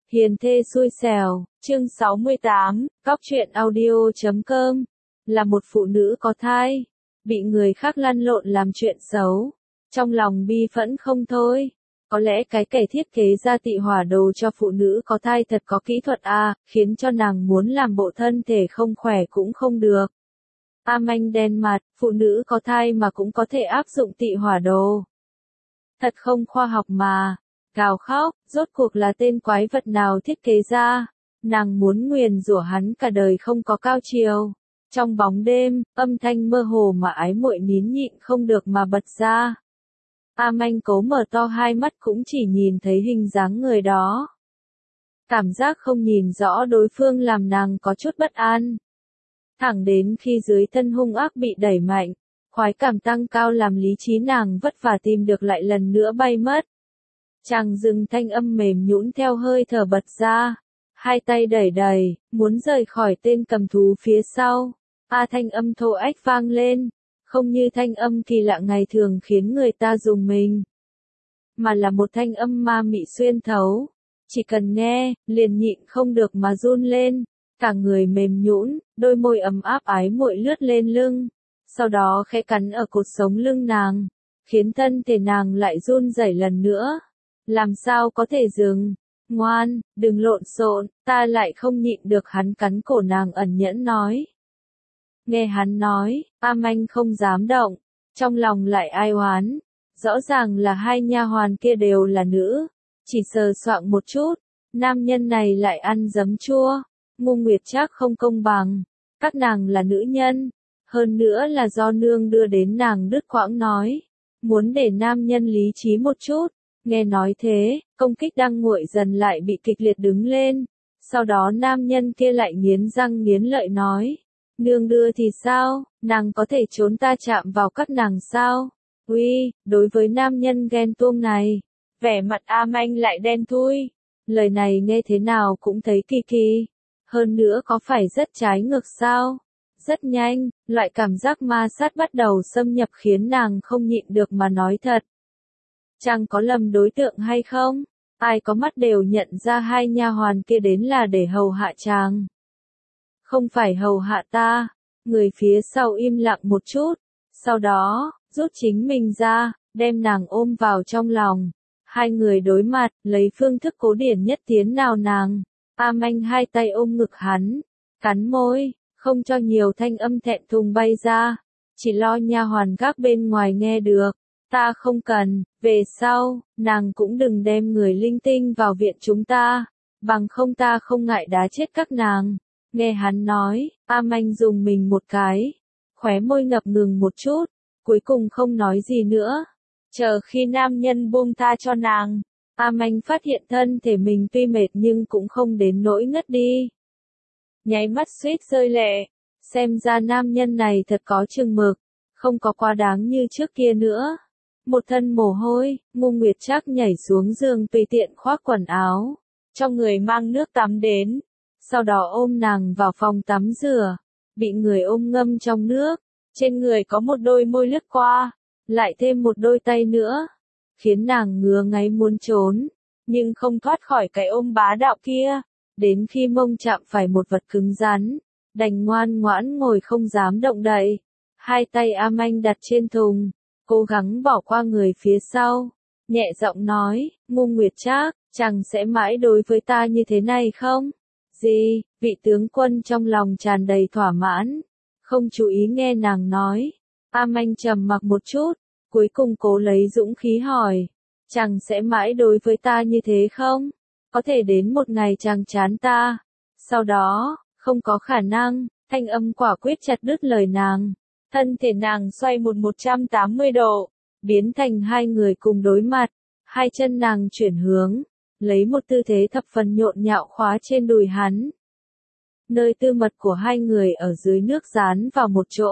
Hiền thê xui xẻo, chương 68, Cóc truyện audio.com. Là một phụ nữ có thai, bị người khác lăn lộn làm chuyện xấu. Trong lòng bi phẫn không thôi. Có lẽ cái kẻ thiết kế ra tị hỏa đồ cho phụ nữ có thai thật có kỹ thuật khiến cho nàng muốn làm bộ thân thể không khỏe cũng không được. Manh đen mặt, phụ nữ có thai mà cũng có thể áp dụng tị hỏa đồ. Thật không khoa học mà. Gào khóc, rốt cuộc là tên quái vật nào thiết kế ra. Nàng muốn nguyền rủa hắn cả đời không có cao chiều. Trong bóng đêm, âm thanh mơ hồ mà ái muội nín nhịn không được mà bật ra. Manh cố mở to hai mắt cũng chỉ nhìn thấy hình dáng người đó. Cảm giác không nhìn rõ đối phương làm nàng có chút bất an. Thẳng đến khi dưới thân hung ác bị đẩy mạnh, khoái cảm tăng cao làm lý trí nàng vất vả tìm được lại lần nữa bay mất. Chàng dừng thanh âm mềm nhũn theo hơi thở bật ra, hai tay đẩy đẩy, muốn rời khỏi tên cầm thú phía sau. Thanh âm thô ách vang lên, không như thanh âm kỳ lạ ngày thường khiến người ta rùng mình, mà là một thanh âm ma mị xuyên thấu. Chỉ cần nghe, liền nhịn không được mà run lên, cả người mềm nhũn, đôi môi ấm áp ái muội lướt lên lưng, sau đó khẽ cắn ở cột sống lưng nàng, khiến thân thể nàng lại run rẩy lần nữa. Làm sao có thể dừng? Ngoan, đừng lộn xộn, ta lại không nhịn được. Hắn cắn cổ nàng ẩn nhẫn nói. Nghe hắn nói, Manh không dám động, trong lòng lại ai oán. Rõ ràng là hai nha hoàn kia đều là nữ, chỉ sờ soạng một chút, nam nhân này lại ăn giấm chua. Ngu Nguyệt Trác không công bằng, các nàng là nữ nhân, hơn nữa là do nương đưa đến nàng đứt quãng nói, muốn để nam nhân lý trí một chút. Nghe nói thế, công kích đang nguội dần lại bị kịch liệt đứng lên. Sau đó nam nhân kia lại nghiến răng nghiến lợi nói. Nương đưa thì sao, nàng có thể trốn ta chạm vào các nàng sao? Uy, đối với nam nhân ghen tuông này, vẻ mặt Manh lại đen thui. Lời này nghe thế nào cũng thấy kỳ kỳ. Hơn nữa có phải rất trái ngược sao? Rất nhanh, loại cảm giác ma sát bắt đầu xâm nhập khiến nàng không nhịn được mà nói thật. Chàng có lầm đối tượng hay không? Ai có mắt đều nhận ra hai nha hoàn kia đến là để hầu hạ chàng. Không phải hầu hạ ta. Người phía sau im lặng một chút, sau đó, rút chính mình ra, đem nàng ôm vào trong lòng. Hai người đối mặt, lấy phương thức cố điển nhất tiến nào nàng. Manh hai tay ôm ngực hắn, cắn môi, không cho nhiều thanh âm thẹn thùng bay ra, chỉ lo nha hoàn gác bên ngoài nghe được. Ta không cần, về sau, nàng cũng đừng đem người linh tinh vào viện chúng ta, bằng không ta không ngại đá chết các nàng. Nghe hắn nói, Manh dùng mình một cái, khóe môi ngập ngừng một chút, cuối cùng không nói gì nữa. Chờ khi nam nhân buông tha cho nàng, Manh phát hiện thân thể mình tuy mệt nhưng cũng không đến nỗi ngất đi. Nháy mắt suýt rơi lệ, xem ra nam nhân này thật có chừng mực, không có quá đáng như trước kia nữa. Một thân mồ hôi, Ngu Nguyệt Trác nhảy xuống giường tùy tiện khoác quần áo, trong người mang nước tắm đến, sau đó ôm nàng vào phòng tắm rửa, bị người ôm ngâm trong nước, trên người có một đôi môi lướt qua, lại thêm một đôi tay nữa, khiến nàng ngứa ngáy muốn trốn, nhưng không thoát khỏi cái ôm bá đạo kia, đến khi mông chạm phải một vật cứng rắn, đành ngoan ngoãn ngồi không dám động đậy, hai tay Manh đặt trên thùng. Cố gắng bỏ qua người phía sau, nhẹ giọng nói, Ngu Nguyệt Trác, chàng sẽ mãi đối với ta như thế này không? Gì? Vị tướng quân trong lòng tràn đầy thỏa mãn, không chú ý nghe nàng nói. Manh trầm mặc một chút, cuối cùng cố lấy dũng khí hỏi, chàng sẽ mãi đối với ta như thế không? Có thể đến một ngày chàng chán ta, sau đó, không có khả năng. Thanh âm quả quyết chặt đứt lời nàng. Thân thể nàng xoay 180 độ, biến thành hai người cùng đối mặt, hai chân nàng chuyển hướng, lấy một tư thế thập phần nhộn nhạo khóa trên đùi hắn. Nơi tư mật của hai người ở dưới nước dán vào một chỗ,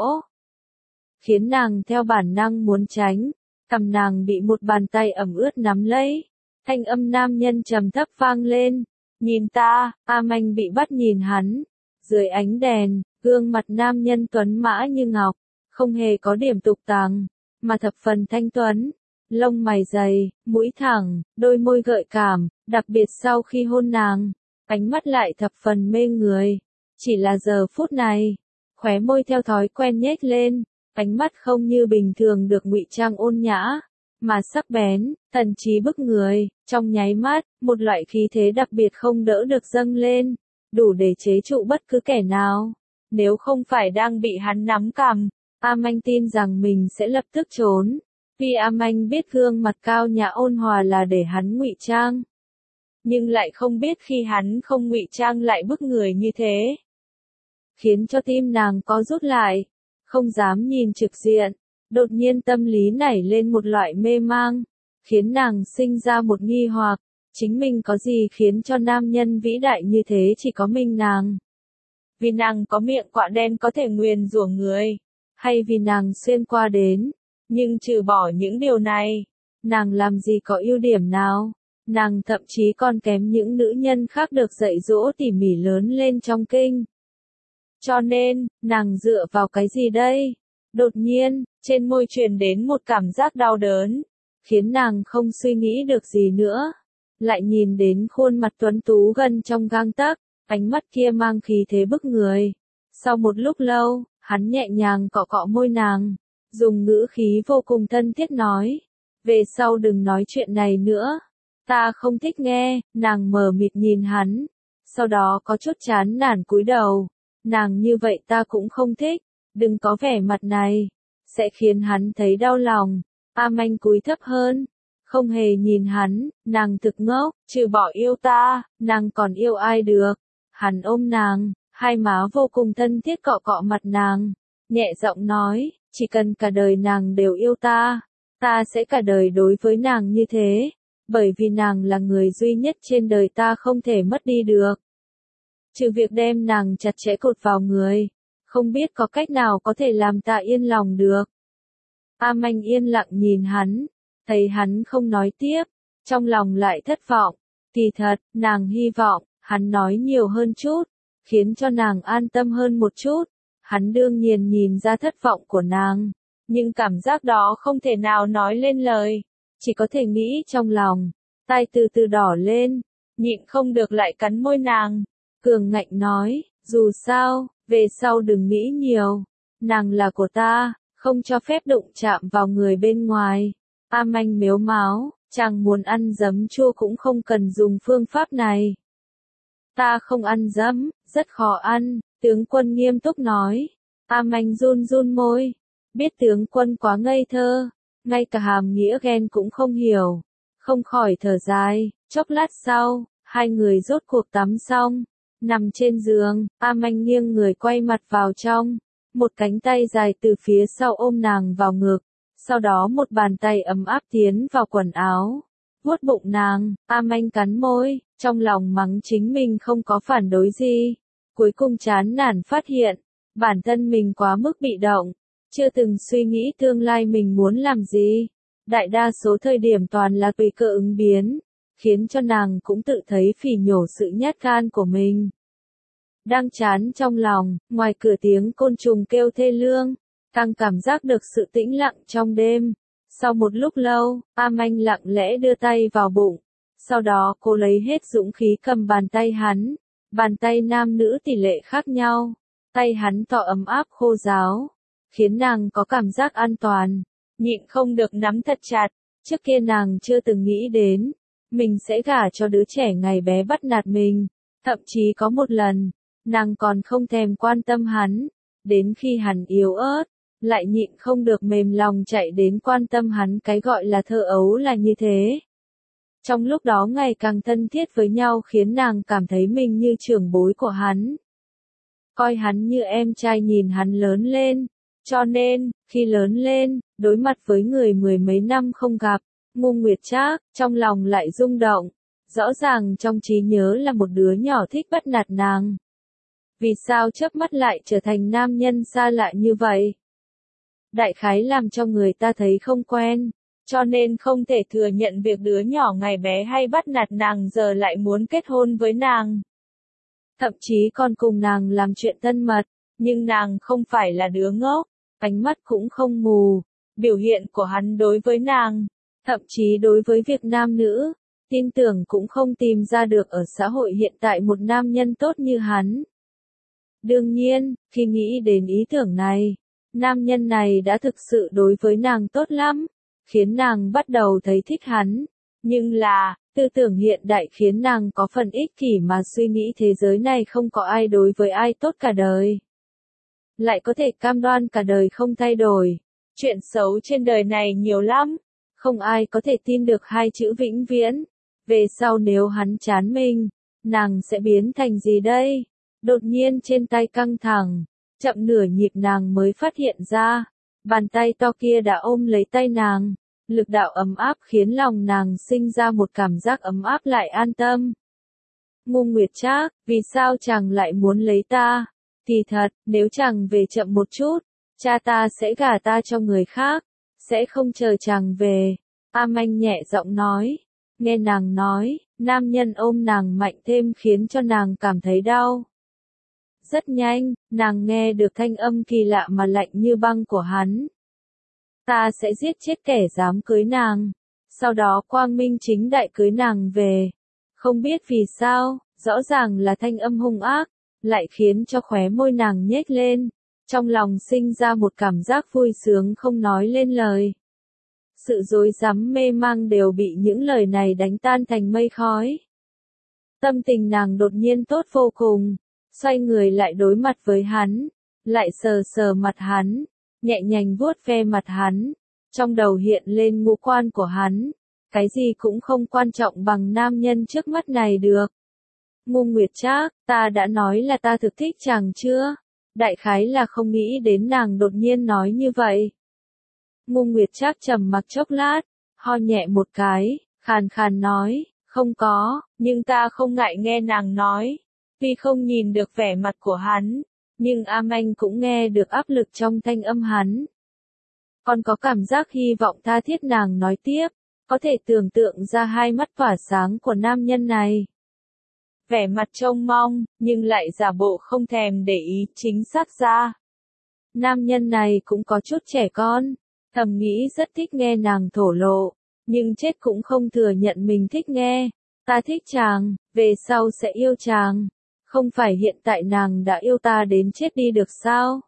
khiến nàng theo bản năng muốn tránh, cằm nàng bị một bàn tay ẩm ướt nắm lấy. Thanh âm nam nhân trầm thấp vang lên, nhìn ta. Manh bị bắt nhìn hắn, dưới ánh đèn, gương mặt nam nhân tuấn mã như ngọc, không hề có điểm tục tàng, mà thập phần thanh tuấn. lông mày dày, mũi thẳng, đôi môi gợi cảm, đặc biệt sau khi hôn nàng, ánh mắt lại thập phần mê người. Chỉ là giờ phút này, khóe môi theo thói quen nhếch lên, ánh mắt không như bình thường được ngụy trang ôn nhã, mà sắc bén, thần trí bức người, trong nháy mắt, một loại khí thế đặc biệt không đỡ được dâng lên, đủ để chế trụ bất cứ kẻ nào. Nếu không phải đang bị hắn nắm cằm, Anh tin rằng mình sẽ lập tức trốn, vì Anh biết gương mặt cao nhã ôn hòa là để hắn ngụy trang. Nhưng lại không biết khi hắn không ngụy trang lại bức người như thế. Khiến cho tim nàng có rút lại, không dám nhìn trực diện, đột nhiên tâm lý nảy lên một loại mê mang, khiến nàng sinh ra một nghi hoặc, chính mình có gì khiến cho nam nhân vĩ đại như thế chỉ có mình nàng. Vì nàng có miệng quạ đen có thể nguyền rủa người, hay vì nàng xuyên qua đến, nhưng trừ bỏ những điều này, nàng làm gì có ưu điểm nào, nàng thậm chí còn kém những nữ nhân khác được dạy dỗ tỉ mỉ lớn lên trong kinh. Cho nên, nàng dựa vào cái gì đây? Đột nhiên, trên môi truyền đến một cảm giác đau đớn, khiến nàng không suy nghĩ được gì nữa. Lại nhìn đến khuôn mặt tuấn tú gần trong gang tấc, ánh mắt kia mang khí thế bức người. Sau một lúc lâu, hắn nhẹ nhàng cọ cọ môi nàng, dùng ngữ khí vô cùng thân thiết nói, về sau đừng nói chuyện này nữa, ta không thích nghe. Nàng mờ mịt nhìn hắn, sau đó có chút chán nản cúi đầu, nàng như vậy ta cũng không thích, đừng có vẻ mặt này, sẽ khiến hắn thấy đau lòng. Anh cúi thấp hơn, không hề nhìn hắn, nàng thực ngốc, trừ bỏ yêu ta, nàng còn yêu ai được. Hắn ôm nàng, hai má vô cùng thân thiết cọ cọ mặt nàng, nhẹ giọng nói, chỉ cần cả đời nàng đều yêu ta, ta sẽ cả đời đối với nàng như thế, bởi vì nàng là người duy nhất trên đời ta không thể mất đi được. Trừ việc đem nàng chặt chẽ cột vào người, không biết có cách nào có thể làm ta yên lòng được. Anh yên lặng nhìn hắn, thấy hắn không nói tiếp, trong lòng lại thất vọng. Kỳ thật, nàng hy vọng, hắn nói nhiều hơn chút, khiến cho nàng an tâm hơn một chút. Hắn đương nhiên nhìn ra thất vọng của nàng, nhưng cảm giác đó không thể nào nói lên lời, chỉ có thể nghĩ trong lòng. Tai từ từ đỏ lên, nhịn không được lại cắn môi nàng, cường ngạnh nói, dù sao, về sau đừng nghĩ nhiều, nàng là của ta, không cho phép đụng chạm vào người bên ngoài. Anh mếu máo, chàng muốn ăn giấm chua cũng không cần dùng phương pháp này. Ta không ăn giấm, rất khó ăn, tướng quân nghiêm túc nói. Anh run run môi, biết tướng quân quá ngây thơ, ngay cả hàm nghĩa ghen cũng không hiểu, không khỏi thở dài. Chốc lát sau, hai người rốt cuộc tắm xong, nằm trên giường, anh nghiêng người quay mặt vào trong, một cánh tay dài từ phía sau ôm nàng vào ngực, sau đó một bàn tay ấm áp tiến vào quần áo, vuốt bụng nàng. Anh cắn môi, trong lòng mắng chính mình không có phản đối gì, cuối cùng chán nản phát hiện, bản thân mình quá mức bị động, chưa từng suy nghĩ tương lai mình muốn làm gì, đại đa số thời điểm toàn là tùy cơ ứng biến, khiến cho nàng cũng tự thấy phỉ nhổ sự nhát gan của mình. Đang chán trong lòng, ngoài cửa tiếng côn trùng kêu thê lương, càng cảm giác được sự tĩnh lặng trong đêm. Sau một lúc lâu, Anh lặng lẽ đưa tay vào bụng, sau đó cô lấy hết dũng khí cầm bàn tay hắn, bàn tay nam nữ tỷ lệ khác nhau, tay hắn tỏ ấm áp khô ráo, khiến nàng có cảm giác an toàn, nhịn không được nắm thật chặt. Trước kia nàng chưa từng nghĩ đến, mình sẽ gả cho đứa trẻ ngày bé bắt nạt mình, thậm chí có một lần, nàng còn không thèm quan tâm hắn, đến khi hắn yếu ớt, lại nhịn không được mềm lòng chạy đến quan tâm hắn. Cái gọi là thơ ấu là như thế. Trong lúc đó ngày càng thân thiết với nhau khiến nàng cảm thấy mình như trưởng bối của hắn. Coi hắn như em trai nhìn hắn lớn lên. Cho nên, khi lớn lên, đối mặt với người mười mấy năm không gặp, Ngô Nguyệt Trác, trong lòng lại rung động. Rõ ràng trong trí nhớ là một đứa nhỏ thích bắt nạt nàng. Vì sao chớp mắt lại trở thành nam nhân xa lạ như vậy? Đại khái làm cho người ta thấy không quen, cho nên không thể thừa nhận việc đứa nhỏ ngày bé hay bắt nạt nàng giờ lại muốn kết hôn với nàng. Thậm chí còn cùng nàng làm chuyện thân mật, nhưng nàng không phải là đứa ngốc, ánh mắt cũng không mù. Biểu hiện của hắn đối với nàng, Thậm chí đối với việc nam nữ, tin tưởng cũng không tìm ra được ở xã hội hiện tại một nam nhân tốt như hắn. Đương nhiên, khi nghĩ đến ý tưởng này, nam nhân này đã thực sự đối với nàng tốt lắm, khiến nàng bắt đầu thấy thích hắn. Nhưng là, tư tưởng hiện đại khiến nàng có phần ích kỷ mà suy nghĩ thế giới này không có ai đối với ai tốt cả đời. Lại có thể cam đoan cả đời không thay đổi. Chuyện xấu trên đời này nhiều lắm. Không ai có thể tin được hai chữ vĩnh viễn. Về sau nếu hắn chán mình, nàng sẽ biến thành gì đây? Đột nhiên trên tay căng thẳng, chậm nửa nhịp nàng mới phát hiện ra, bàn tay to kia đã ôm lấy tay nàng, lực đạo ấm áp khiến lòng nàng sinh ra một cảm giác ấm áp lại an tâm. Ngô Nguyệt Trác, vì sao chàng lại muốn lấy ta? Thì thật, nếu chàng về chậm một chút, cha ta sẽ gả ta cho người khác, sẽ không chờ chàng về. A Manh nhẹ giọng nói, nghe nàng nói, nam nhân ôm nàng mạnh thêm khiến cho nàng cảm thấy đau. Rất nhanh, nàng nghe được thanh âm kỳ lạ mà lạnh như băng của hắn. Ta sẽ giết chết kẻ dám cưới nàng, sau đó quang minh chính đại cưới nàng về. Không biết vì sao, rõ ràng là thanh âm hung ác, lại khiến cho khóe môi nàng nhếch lên, trong lòng sinh ra một cảm giác vui sướng không nói lên lời. Sự rối rắm mê mang đều bị những lời này đánh tan thành mây khói. Tâm tình nàng đột nhiên tốt vô cùng, xoay người lại đối mặt với hắn, lại sờ sờ mặt hắn, nhẹ nhàng vuốt ve mặt hắn, trong đầu hiện lên ngũ quan của hắn, cái gì cũng không quan trọng bằng nam nhân trước mắt này được. Ngô Nguyệt Trác, ta đã nói là ta thực thích chàng chưa? Đại khái là không nghĩ đến nàng đột nhiên nói như vậy. Ngô Nguyệt Trác trầm mặc chốc lát, ho nhẹ một cái, khàn khàn nói, không có, nhưng ta không ngại nghe nàng nói. Tuy không nhìn được vẻ mặt của hắn, nhưng A Manh cũng nghe được áp lực trong thanh âm hắn. Còn có cảm giác hy vọng tha thiết nàng nói tiếp, có thể tưởng tượng ra hai mắt tỏa sáng của nam nhân này. Vẻ mặt trông mong, nhưng lại giả bộ không thèm để ý chính xác ra. Nam nhân này cũng có chút trẻ con, thầm nghĩ rất thích nghe nàng thổ lộ, nhưng chết cũng không thừa nhận mình thích nghe. Ta thích chàng, về sau sẽ yêu chàng. Không phải hiện tại nàng đã yêu ta đến chết đi được sao?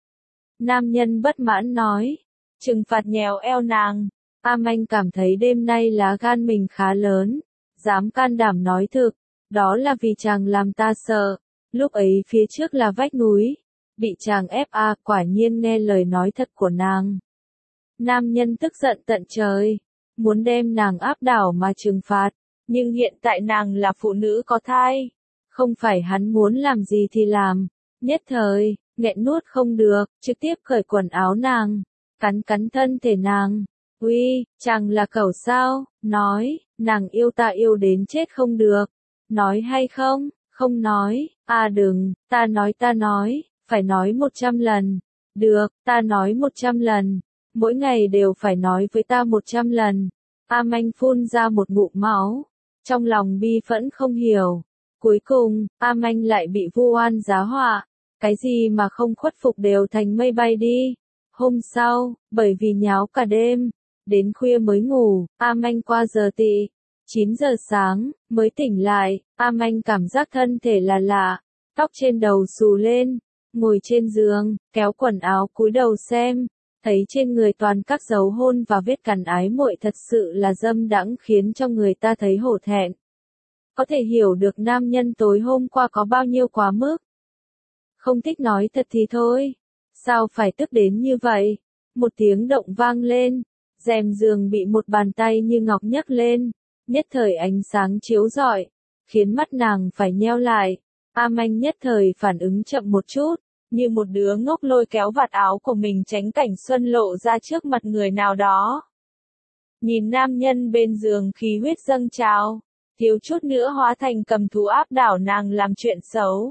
Nam nhân bất mãn nói, trừng phạt nhèo eo nàng. A Manh cảm thấy đêm nay lá gan mình khá lớn, dám can đảm nói thực, đó là vì chàng làm ta sợ. Lúc ấy phía trước là vách núi, bị chàng ép quả nhiên nghe lời nói thật của nàng. Nam nhân tức giận tận trời, muốn đem nàng áp đảo mà trừng phạt, nhưng hiện tại nàng là phụ nữ có thai. Không phải hắn muốn làm gì thì làm, nhất thời, nghẹn nuốt không được, trực tiếp cởi quần áo nàng, cắn cắn thân thể nàng. Uy, chàng là cẩu sao? Nói, nàng yêu ta yêu đến chết không được. Nói hay không? Không nói, đừng, ta nói, phải nói 100 lần. Được, ta nói 100 lần, mỗi ngày đều phải nói với ta 100 lần. A Manh phun ra một ngụm máu, trong lòng bi phẫn không hiểu. Cuối cùng, A Manh lại bị vu oan giá họa, cái gì mà không khuất phục đều thành mây bay đi. Hôm sau, bởi vì nháo cả đêm, đến khuya mới ngủ, A Manh qua giờ tị, 9 giờ sáng, mới tỉnh lại, A Manh cảm giác thân thể là lạ, tóc trên đầu xù lên, ngồi trên giường, kéo quần áo cúi đầu xem, thấy trên người toàn các dấu hôn và vết cắn ái muội thật sự là dâm đãng khiến cho người ta thấy hổ thẹn. Có thể hiểu được nam nhân tối hôm qua có bao nhiêu quá mức. Không thích nói thật thì thôi. Sao phải tức đến như vậy? Một tiếng động vang lên. Rèm giường bị một bàn tay như ngọc nhấc lên. Nhất thời ánh sáng chiếu rọi, khiến mắt nàng phải nheo lại. A Manh nhất thời phản ứng chậm một chút, như một đứa ngốc lôi kéo vạt áo của mình tránh cảnh xuân lộ ra trước mặt người nào đó. Nhìn nam nhân bên giường khí huyết dâng trào, thiếu chút nữa hóa thành cầm thú áp đảo nàng làm chuyện xấu.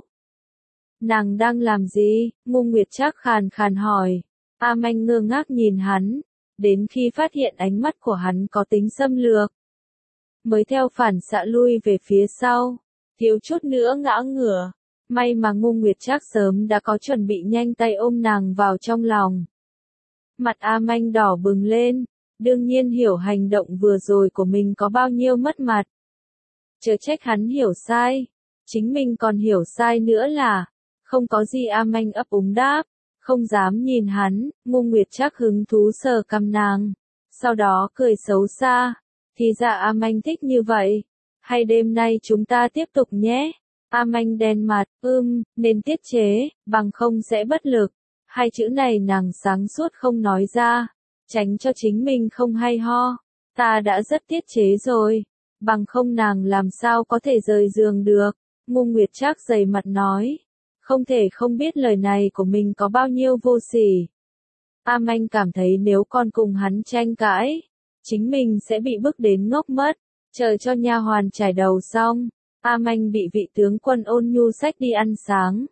Nàng đang làm gì? Ngô Nguyệt Trác khàn khàn hỏi. A Manh ngơ ngác nhìn hắn, đến khi phát hiện ánh mắt của hắn có tính xâm lược, mới theo phản xạ lui về phía sau, thiếu chút nữa ngã ngửa. May mà Ngô Nguyệt Trác sớm đã có chuẩn bị nhanh tay ôm nàng vào trong lòng. Mặt A Manh đỏ bừng lên, đương nhiên hiểu hành động vừa rồi của mình có bao nhiêu mất mặt. Chớ trách hắn hiểu sai, chính mình còn hiểu sai nữa là, không có gì. A Manh ấp úng đáp, không dám nhìn hắn. Ngô Nguyệt Trác hứng thú sờ cằm nàng, sau đó cười xấu xa, thì ra A Manh thích như vậy, hay đêm nay chúng ta tiếp tục nhé. A Manh đen mặt, nên tiết chế, bằng không sẽ bất lực. Hai chữ này nàng sáng suốt không nói ra, tránh cho chính mình không hay ho. Ta đã rất tiết chế rồi, bằng không nàng làm sao có thể rời giường được. Ngô Nguyệt Trác dày mặt nói, không thể không biết lời này của mình có bao nhiêu vô sỉ. A Manh cảm thấy nếu còn cùng hắn tranh cãi, chính mình sẽ bị bức đến ngốc mất. Chờ cho nha hoàn trải đầu xong, A Manh bị vị tướng quân ôn nhu xách đi ăn sáng.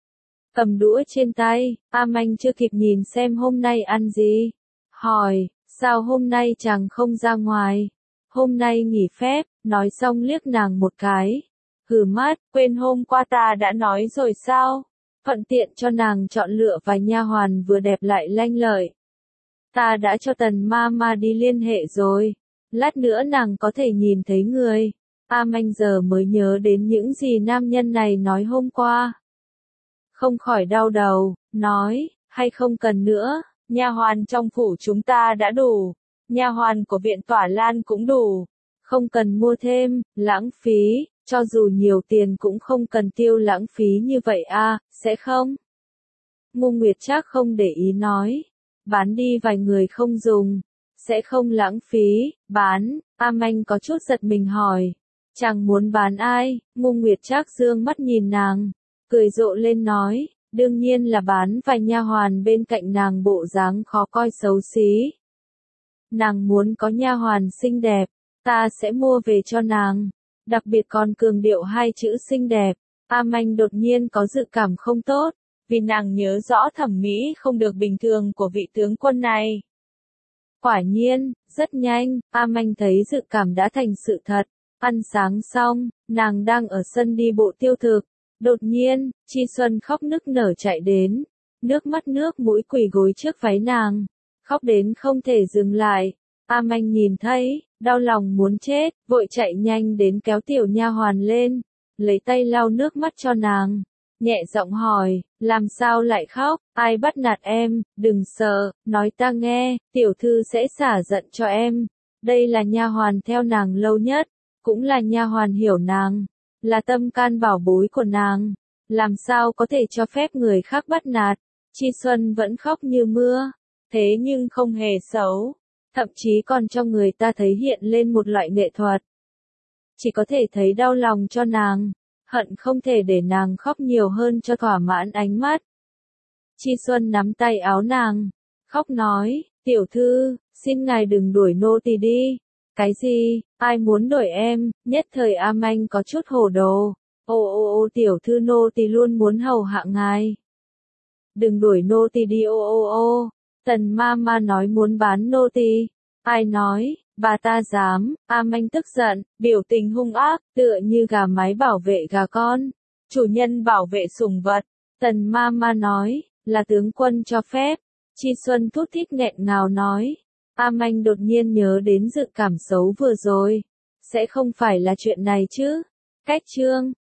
Cầm đũa trên tay, A Manh chưa kịp nhìn xem hôm nay ăn gì. Hỏi, sao hôm nay chàng không ra ngoài? Hôm nay nghỉ phép, nói xong liếc nàng một cái. Hừ mắt, quên hôm qua ta đã nói rồi sao? Thuận tiện cho nàng chọn lựa vài nha hoàn vừa đẹp lại lanh lợi. Ta đã cho Tần ma đi liên hệ rồi. Lát nữa nàng có thể nhìn thấy người. A Manh giờ mới nhớ đến những gì nam nhân này nói hôm qua. Không khỏi đau đầu, nói, hay không cần nữa, nha hoàn trong phủ chúng ta đã đủ, nha hoàn của viện Tỏa Lan cũng đủ, không cần mua thêm, lãng phí, cho dù nhiều tiền cũng không cần tiêu lãng phí như vậy sẽ không? Ngô Nguyệt Trác không để ý nói, bán đi vài người không dùng, sẽ không lãng phí, bán. A Manh có chút giật mình hỏi, chàng muốn bán ai? Ngô Nguyệt Trác dương mắt nhìn nàng, cười rộ lên nói, đương nhiên là bán vài nha hoàn bên cạnh nàng bộ dáng khó coi xấu xí. Nàng muốn có nha hoàn xinh đẹp, ta sẽ mua về cho nàng, đặc biệt còn cường điệu hai chữ xinh đẹp. A Manh đột nhiên có dự cảm không tốt, vì nàng nhớ rõ thẩm mỹ không được bình thường của vị tướng quân này. Quả nhiên, rất nhanh, A Manh thấy dự cảm đã thành sự thật. Ăn sáng xong, nàng đang ở sân đi bộ tiêu thực. Đột nhiên, Chi Xuân khóc nức nở chạy đến, nước mắt nước mũi quỳ gối trước váy nàng, khóc đến không thể dừng lại. A Manh nhìn thấy, đau lòng muốn chết, vội chạy nhanh đến kéo tiểu nha hoàn lên, lấy tay lau nước mắt cho nàng, nhẹ giọng hỏi, làm sao lại khóc, ai bắt nạt em, đừng sợ, nói ta nghe, tiểu thư sẽ xả giận cho em. Đây là nha hoàn theo nàng lâu nhất, cũng là nha hoàn hiểu nàng, là tâm can bảo bối của nàng, làm sao có thể cho phép người khác bắt nạt. Chi Xuân vẫn khóc như mưa, thế nhưng không hề xấu, thậm chí còn cho người ta thấy hiện lên một loại nghệ thuật. Chỉ có thể thấy đau lòng cho nàng, hận không thể để nàng khóc nhiều hơn cho thỏa mãn ánh mắt. Chi Xuân nắm tay áo nàng, khóc nói, tiểu thư, xin ngài đừng đuổi nô tỳ đi. Cái gì, ai muốn đuổi em? Nhất thời A Manh có chút hồ đồ. Ô tiểu thư, nô tỳ luôn muốn hầu hạ ngài. Đừng đuổi nô tỳ đi. Tần ma nói muốn bán nô tỳ. Ai nói, bà ta dám? A Manh tức giận, biểu tình hung ác, tựa như gà mái bảo vệ gà con, chủ nhân bảo vệ sủng vật. Tần ma nói, là tướng quân cho phép. Chi Xuân thút thít nghẹn ngào nói. A Manh đột nhiên nhớ đến dự cảm xấu vừa rồi. Sẽ không phải là chuyện này chứ? Cách chương